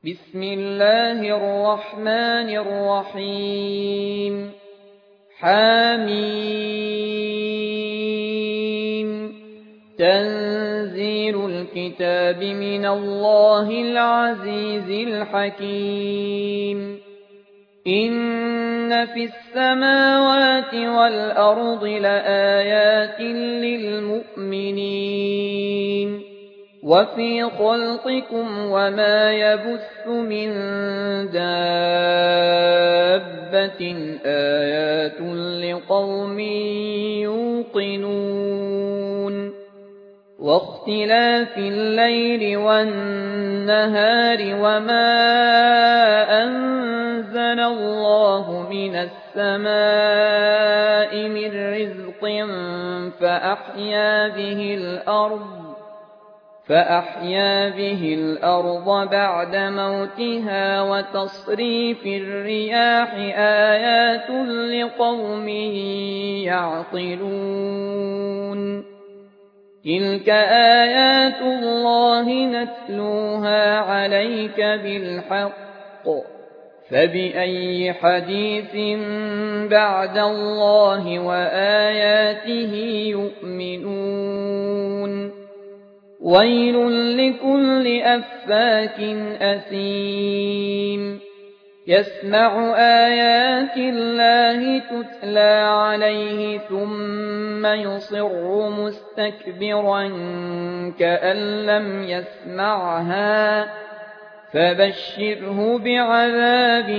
بسم الله الرحمن الرحيم حميم تنزيل الكتاب من الله العزيز الحكيم إن في السماوات والأرض لآيات للمؤمنين وفي خلقكم وما يبث من دابة آيات لقوم يوقنون واختلاف الليل والنهار وما أنزل الله من السماء من رزق فأحيا به الأرض بعد موتها وتصريف الرياح آيات لقوم يعقلون تلك آيات الله نتلوها عليك بالحق فبأي حديث بعد الله وآياته يؤمنون ويل لكل أفاك أثيم يسمع آيات الله تتلى عليه ثم يصر مستكبرا كأن لم يسمعها فبشره بعذاب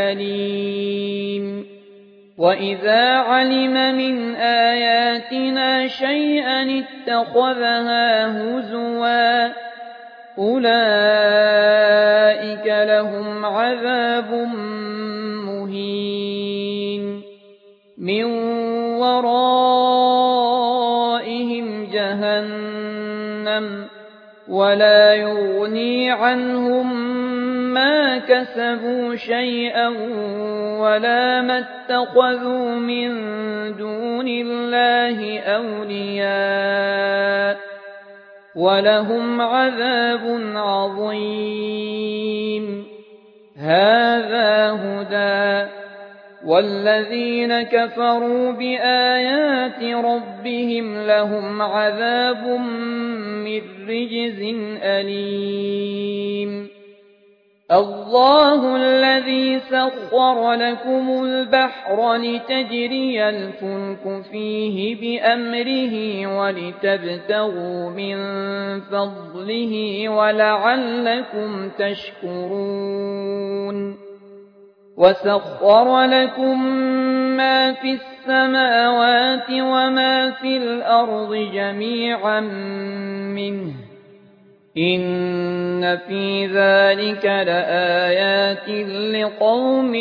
أليم وإذا علم من آياتنا شيئا اتخذها هزوا أولئك لهم عذاب مهين من ورائهم جهنم ولا يغني عنهم ما كسبوا شيئا ولا ما اتخذوا من دون الله أولياء ولهم عذاب عظيم هذا هدى والذين كفروا بآيات ربهم لهم عذاب من رجز أليم الله الذي سخر لكم البحر لتجري الفلك فيه بأمره ولتبتغوا من فضله ولعلكم تشكرون وسخر لكم ما في السماوات وما في الأرض جميعا منه إن في ذلك لآيات لقوم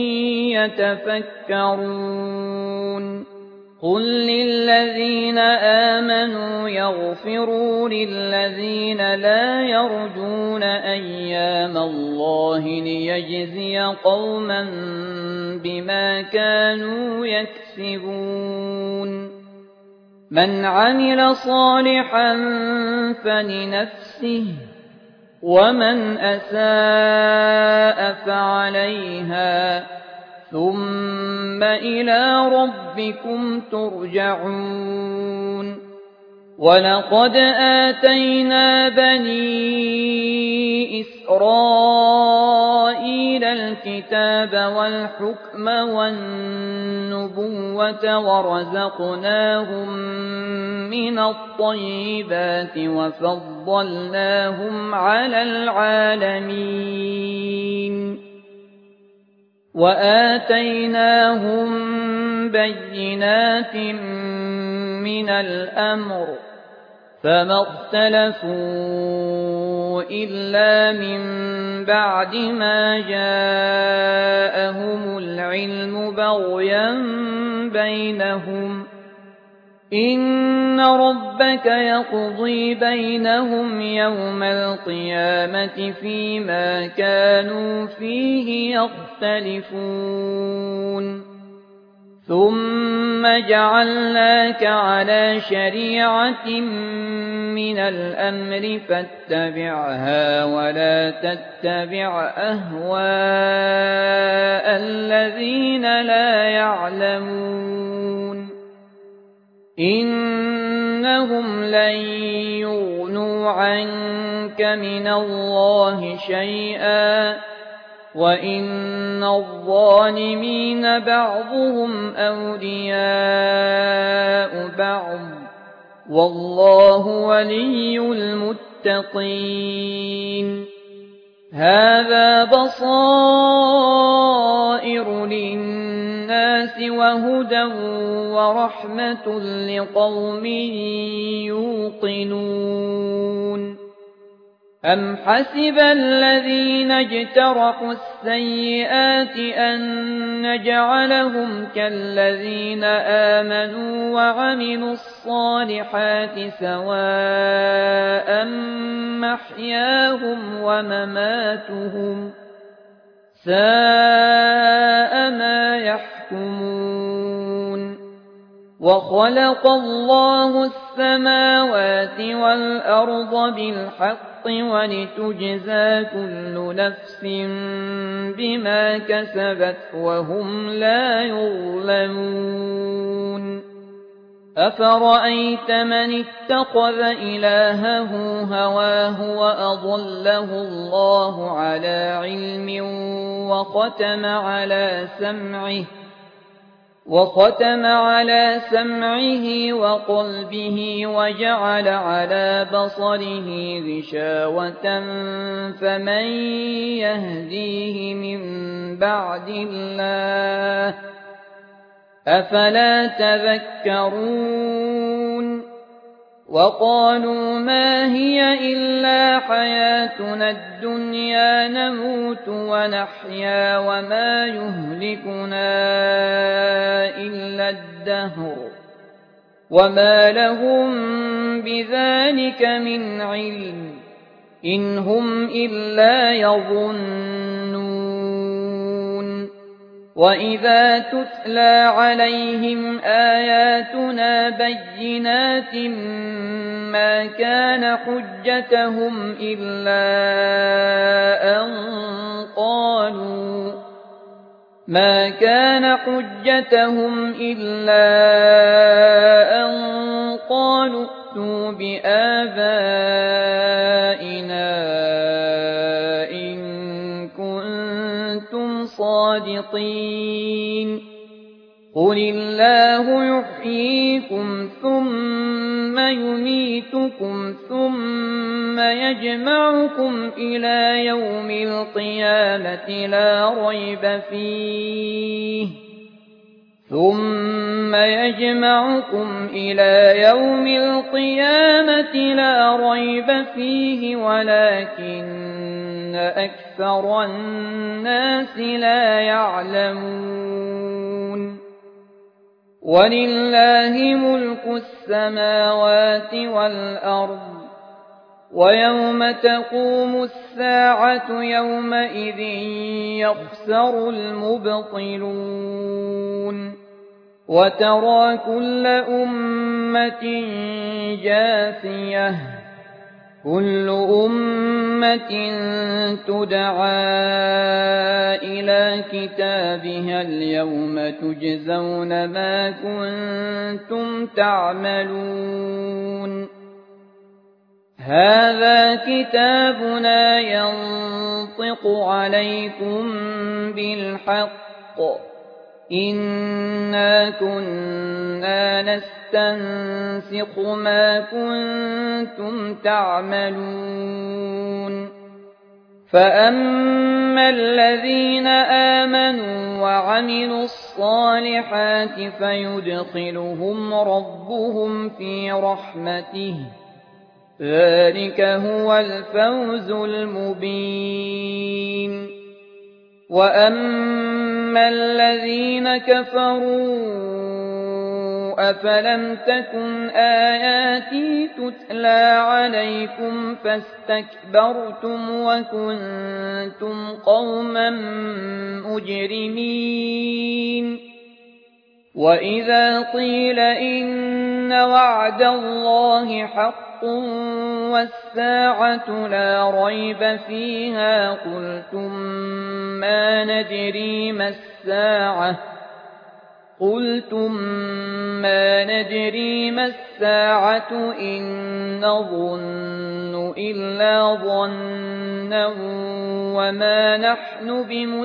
يتفكرون قل للذين آمنوا يغفروا للذين لا يرجون أيام الله ليجزي قوما بما كانوا يكسبون من عمل صالحا فلنفسه ومن أساء فعليها ثم إلى ربكم ترجعون ولقد آتينا بني إسرائيل الكتاب والحكم والنبوة ورزقناهم من الطيبات وفضلناهم على العالمين وآتيناهم بينات من الأمر فما اختلفوا إلا من بعد ما جاءهم العلم بغيا بينهم إن ربك يقضي بينهم يوم القيامة فيما كانوا فيه يختلفون ثم جعلناك على شريعة من الأمر فاتبعها ولا تتبع أهواء الذين لا يعلمون إنهم لن يغنوا عنك من الله شيئا وإن الظالمين بعضهم أولياء بعض والله ولي المتقين هذا بصائر للناس وهدى ورحمة لقوم يوقنون أم حسب الذين اجترحوا السيئات أن نجعلهم كالذين آمنوا وعملوا الصالحات سواء محياهم ومماتهم ساء ما يحكمون وخلق الله السماوات والأرض بالحق ولتجزى كل نفس بما كسبت وهم لا يظلمون أفرأيت من اتخذ إلهه هواه وأضله الله على علم وختم على سمعه وقلبه وجعل على بصره غشاوة فمن يهديه من بعد الله أفلا تذكرون وقالوا ما هي إلا حياتنا الدنيا نموت ونحيا وما يهلكنا إلا الدهر وما لهم بذلك من علم إن هم إلا يظنون وإذا تتلى عليهم آياتنا بينات ما كان حجتهم إلا أن قالوا ائتوا بآبائنا إن كنتم صادقين قل الله يحييكم ثم يميتكم ثم يجمعكم إلى يوم القيامة لا ريب فيه ولكن أكثر الناس لا يعلمون ولله ملك السماوات والأرض ويوم تقوم الساعة يومئذ يخسر المبطلون وترى كل أمة جاثية كل أمة تدعى إلى كتابها اليوم تجزون ما كنتم تعملون هذا كتابنا ينطق عليكم بالحق إنا كنا نستنسخ ما كنتم تعملون فأما الذين آمنوا وعملوا الصالحات فيدخلهم ربهم في رحمته ذلك هو الفوز المبين وأما الذين كفروا أفلم تكن آياتي تتلى عليكم فاستكبرتم وكنتم قوما مجرمين وإذا قيل إن وعد الله حق والساعة لا ريب فيها قلتم ما ندري ما الساعة إن نظن إلا ظنا وما نحن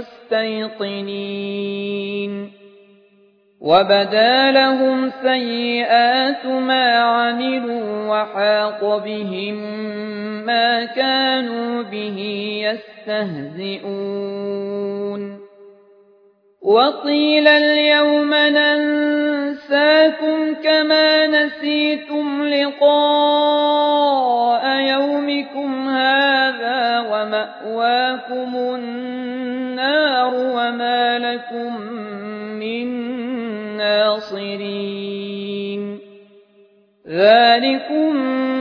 بمستيقنين وبدا لهم سيئات ما عملوا وحاق بهم ما كانوا به يستهزئون وقيل اليوم ننساكم كما نسيتم لقاء يومكم هذا ومأواكم النار وما لكم من ناصرين ذلكم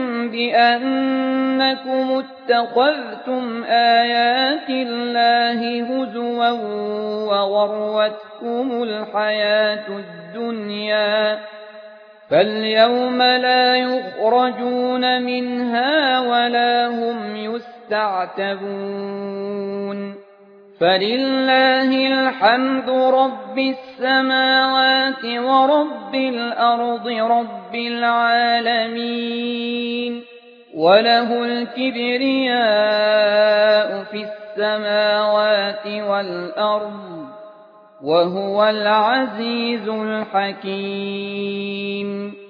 بأنكم اتخذتم آيات الله هزوا وغرتكم الحياة الدنيا فاليوم لا يخرجون منها ولا هم يستعتبون فلله الحمد رب السماوات ورب الأرض رب العالمين وله الكبرياء في السماوات والأرض وهو العزيز الحكيم